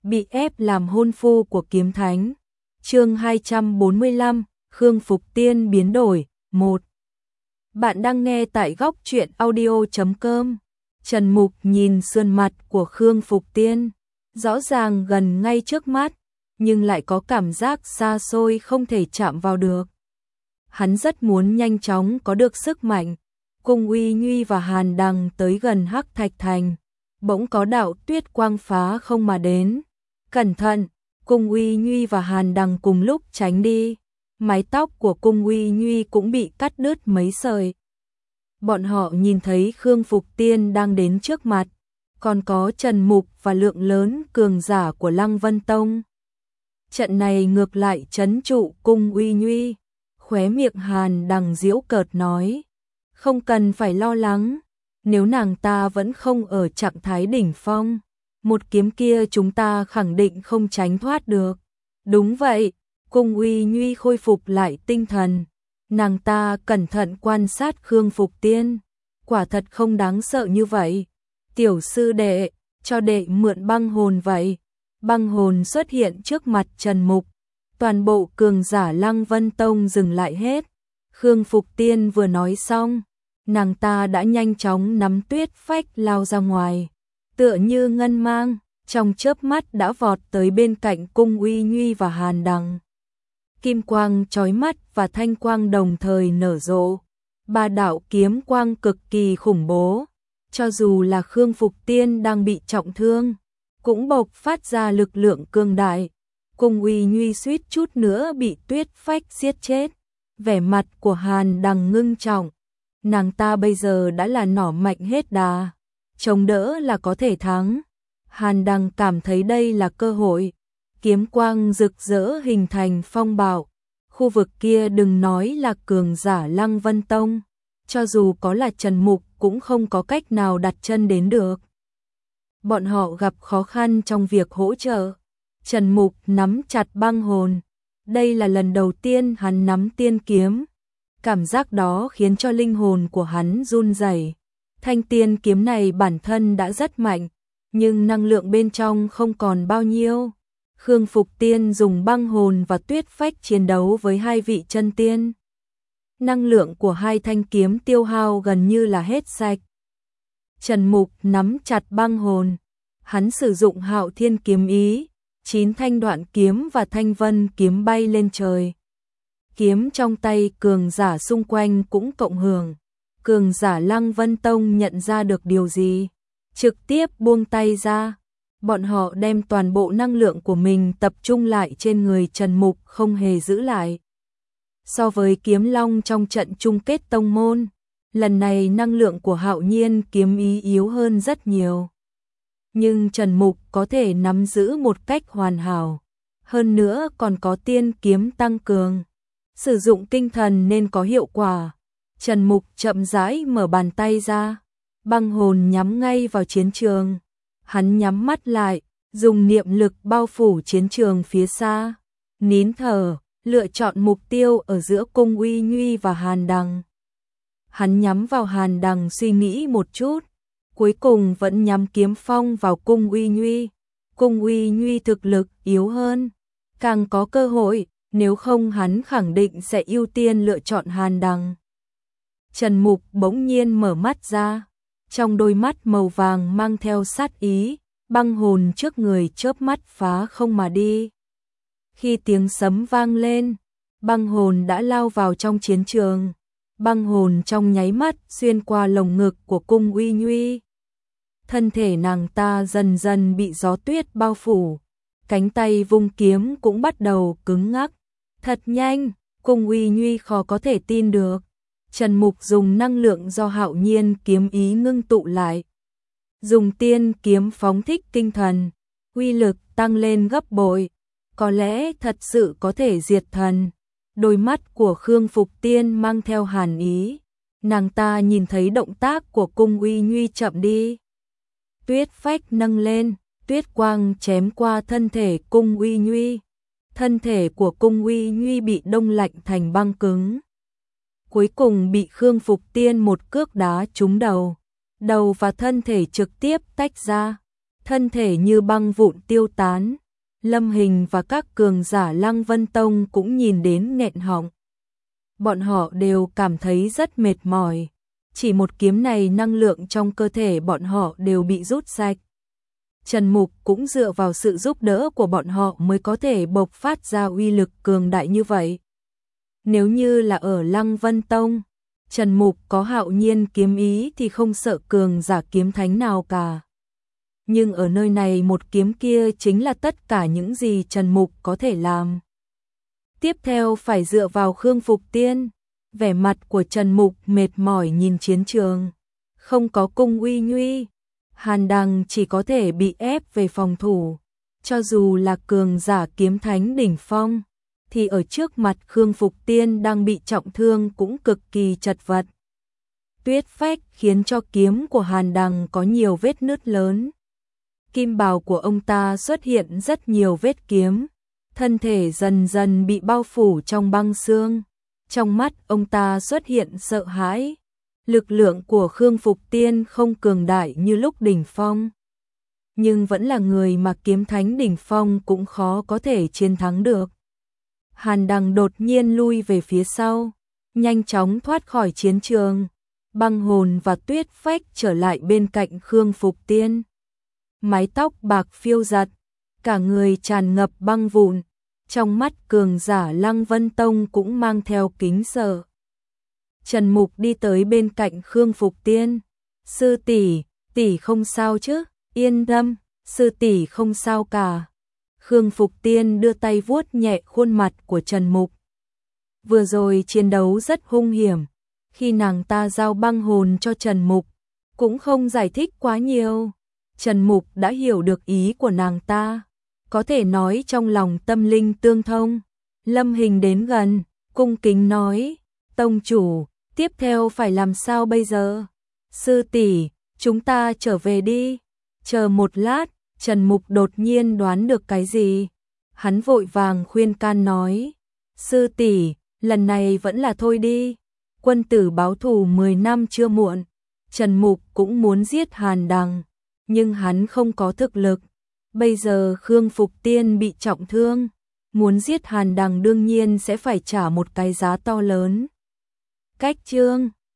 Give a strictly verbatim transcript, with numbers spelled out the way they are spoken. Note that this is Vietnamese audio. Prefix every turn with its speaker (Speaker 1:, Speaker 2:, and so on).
Speaker 1: bị ép làm hôn phu của kiếm thánh. Chương hai trăm bốn mươi lăm, Khương Phục Tiên biến đổi, một. Bạn đang nghe tại góc truyện audio chấm com. Trần Mục nhìn sườn mặt của Khương Phục Tiên, rõ ràng gần ngay trước mắt, nhưng lại có cảm giác xa xôi không thể chạm vào được. Hắn rất muốn nhanh chóng có được sức mạnh, cùng Uy Nhuy và Hàn Đằng tới gần Hắc Thạch Thành. Bỗng có đạo tuyết quang phá không mà đến. Cẩn thận, Cung Uy Nhuy và Hàn Đằng cùng lúc tránh đi. Mái tóc của Cung Uy Nhuy cũng bị cắt đứt mấy sợi. Bọn họ nhìn thấy Khương Phục Tiên đang đến trước mặt, còn có Trần Mục và lượng lớn cường giả của Lăng Vân Tông. Trận này ngược lại trấn trụ Cung Uy Nhuy, khóe miệng Hàn Đằng giễu cợt nói, không cần phải lo lắng, nếu nàng ta vẫn không ở trạng thái đỉnh phong, một kiếm kia chúng ta khẳng định không tránh thoát được. Đúng vậy, Cung Uy Nhuy khôi phục lại tinh thần, nàng ta cẩn thận quan sát Khương Phục Tiên, quả thật không đáng sợ như vậy. Tiểu sư đệ, cho đệ mượn băng hồn vậy. Băng hồn xuất hiện trước mặt Trần Mục, toàn bộ cường giả Lăng Vân Tông dừng lại hết. Khương Phục Tiên vừa nói xong, nàng ta đã nhanh chóng nắm tuyết phách lao ra ngoài, tựa như ngân mang, trong chớp mắt đã vọt tới bên cạnh Cung Uy Nhuy và Hàn Đằng. Kim quang chói mắt và thanh quang đồng thời nở rộ, ba đạo kiếm quang cực kỳ khủng bố, cho dù là Khương Phục Tiên đang bị trọng thương, cũng bộc phát ra lực lượng cường đại. Cung Uy Nhuy suýt chút nữa bị tuyết phách giết chết. Vẻ mặt của Hàn Đằng ngưng trọng, nàng ta bây giờ đã là nỏ mạnh hết đà, chống đỡ là có thể thắng. Hàn Đằng cảm thấy đây là cơ hội, kiếm quang rực rỡ hình thành phong bạo. Khu vực kia đừng nói là cường giả Lăng Vân Tông, cho dù có là Trần Mục cũng không có cách nào đặt chân đến được. Bọn họ gặp khó khăn trong việc hỗ trợ. Trần Mục nắm chặt băng hồn, đây là lần đầu tiên hắn nắm tiên kiếm. Cảm giác đó khiến cho linh hồn của hắn run rẩy. Thanh tiên kiếm này bản thân đã rất mạnh, nhưng năng lượng bên trong không còn bao nhiêu. Khương Phục Tiên dùng băng hồn và tuyết phách chiến đấu với hai vị chân tiên. Năng lượng của hai thanh kiếm tiêu hao gần như là hết sạch. Trần Mục nắm chặt băng hồn, hắn sử dụng Hạo Thiên kiếm ý, chín thanh đoạn kiếm và thanh vân kiếm bay lên trời. Kiếm trong tay cường giả xung quanh cũng cộng hưởng. Cường giả Lăng Vân Tông nhận ra được điều gì, trực tiếp buông tay ra. Bọn họ đem toàn bộ năng lượng của mình tập trung lại trên người Trần Mục, không hề giữ lại. So với kiếm long trong trận chung kết tông môn, lần này năng lượng của Hạo Nhiên kiếm ý yếu hơn rất nhiều. Nhưng Trần Mục có thể nắm giữ một cách hoàn hảo, hơn nữa còn có tiên kiếm tăng cường. Sử dụng tinh thần nên có hiệu quả. Trần Mục chậm rãi mở bàn tay ra, băng hồn nhắm ngay vào chiến trường. Hắn nhắm mắt lại, dùng niệm lực bao phủ chiến trường phía xa, nín thở, lựa chọn mục tiêu ở giữa Cung Uy Nhuy và Hàn Đằng. Hắn nhắm vào Hàn Đằng suy nghĩ một chút, cuối cùng vẫn nhắm kiếm phong vào Cung Uy Nhuy. Cung Uy Nhuy thực lực yếu hơn, càng có cơ hội, nếu không hắn khẳng định sẽ ưu tiên lựa chọn Hàn Đằng. Trần Mục bỗng nhiên mở mắt ra, trong đôi mắt màu vàng mang theo sát ý, băng hồn trước người chớp mắt phá không mà đi. Khi tiếng sấm vang lên, băng hồn đã lao vào trong chiến trường. Băng hồn trong nháy mắt xuyên qua lồng ngực của Cung Uy Nhuy. Thân thể nàng ta dần dần bị gió tuyết bao phủ, cánh tay vung kiếm cũng bắt đầu cứng ngắc. Thật nhanh, Cung Uy Nhuy khó có thể tin được. Trần Mục dùng năng lượng do Hạo Nhiên kiếm ý ngưng tụ lại, dùng tiên kiếm phóng thích tinh thần, uy lực tăng lên gấp bội, có lẽ thật sự có thể diệt thần. Đôi mắt của Khương Phục Tiên mang theo hàn ý, nàng ta nhìn thấy động tác của Cung Uy Nhuy chậm đi. Tuyết phách nâng lên, tuyết quang chém qua thân thể Cung Uy Nhuy. Thân thể của Cung Uy Nhuy bị đông lạnh thành băng cứng. Cuối cùng bị Khương Phục Tiên một cước đá trúng đầu. Đầu và thân thể trực tiếp tách ra. thân thể như băng vụn tiêu tán. Lâm Hình và các cường giả Lăng Vân Tông cũng nhìn đến nghẹn họng. Bọn họ đều cảm thấy rất mệt mỏi. Chỉ một kiếm này năng lượng trong cơ thể bọn họ đều bị rút sạch. Trần Mục cũng dựa vào sự giúp đỡ của bọn họ mới có thể bộc phát ra uy lực cường đại như vậy. Nếu như là ở Lăng Vân Tông, Trần Mục có hạo nhiên kiếm ý thì không sợ cường giả kiếm thánh nào cả. Nhưng ở nơi này một kiếm kia chính là tất cả những gì Trần Mục có thể làm. Tiếp theo phải dựa vào Khương Phục Tiên. Vẻ mặt của Trần Mục mệt mỏi nhìn chiến trường. Không có cung uy nguy. Hàn Đằng chỉ có thể bị ép về phòng thủ. Cho dù là cường giả kiếm thánh đỉnh phong, thì ở trước mặt Khương Phục Tiên đang bị trọng thương cũng cực kỳ chật vật. Tuyết phách khiến cho kiếm của Hàn Đằng có nhiều vết nứt lớn. Kim bào của ông ta xuất hiện rất nhiều vết kiếm. Thân thể dần dần bị bao phủ trong băng xương. Trong mắt ông ta xuất hiện sợ hãi. Lực lượng của Khương Phục Tiên không cường đại như lúc đỉnh phong. Nhưng vẫn là người mà kiếm thánh đỉnh phong cũng khó có thể chiến thắng được. Hàn Đằng đột nhiên lui về phía sau. Nhanh chóng thoát khỏi chiến trường. Băng hồn và tuyết phách trở lại bên cạnh Khương Phục Tiên. Mái tóc bạc phiêu giật. Cả người tràn ngập băng vụn. Trong mắt cường giả Lăng Vân Tông cũng mang theo kính sợ. Trần Mục đi tới bên cạnh Khương Phục Tiên. Sư tỷ, tỷ không sao chứ? Yên tâm, sư tỷ không sao cả. Khương Phục Tiên đưa tay vuốt nhẹ khuôn mặt của Trần Mục. Vừa rồi chiến đấu rất hung hiểm. Khi nàng ta giao băng hồn cho Trần Mục, cũng không giải thích quá nhiều. Trần Mục đã hiểu được ý của nàng ta. Có thể nói trong lòng tâm linh tương thông. Lâm Hình đến gần, cung kính nói. Tông chủ, tiếp theo phải làm sao bây giờ? Sư tỷ, chúng ta trở về đi. Chờ một lát, Trần Mục đột nhiên đoán được cái gì. Hắn vội vàng khuyên can nói. Sư tỷ, lần này vẫn là thôi đi. Quân tử báo thù mười năm chưa muộn. Trần Mục cũng muốn giết Hàn Đằng, nhưng hắn không có thực lực. Bây giờ Khương Phục Tiên bị trọng thương, muốn giết Hàn Đằng đương nhiên sẽ phải trả một cái giá to lớn. Cách chương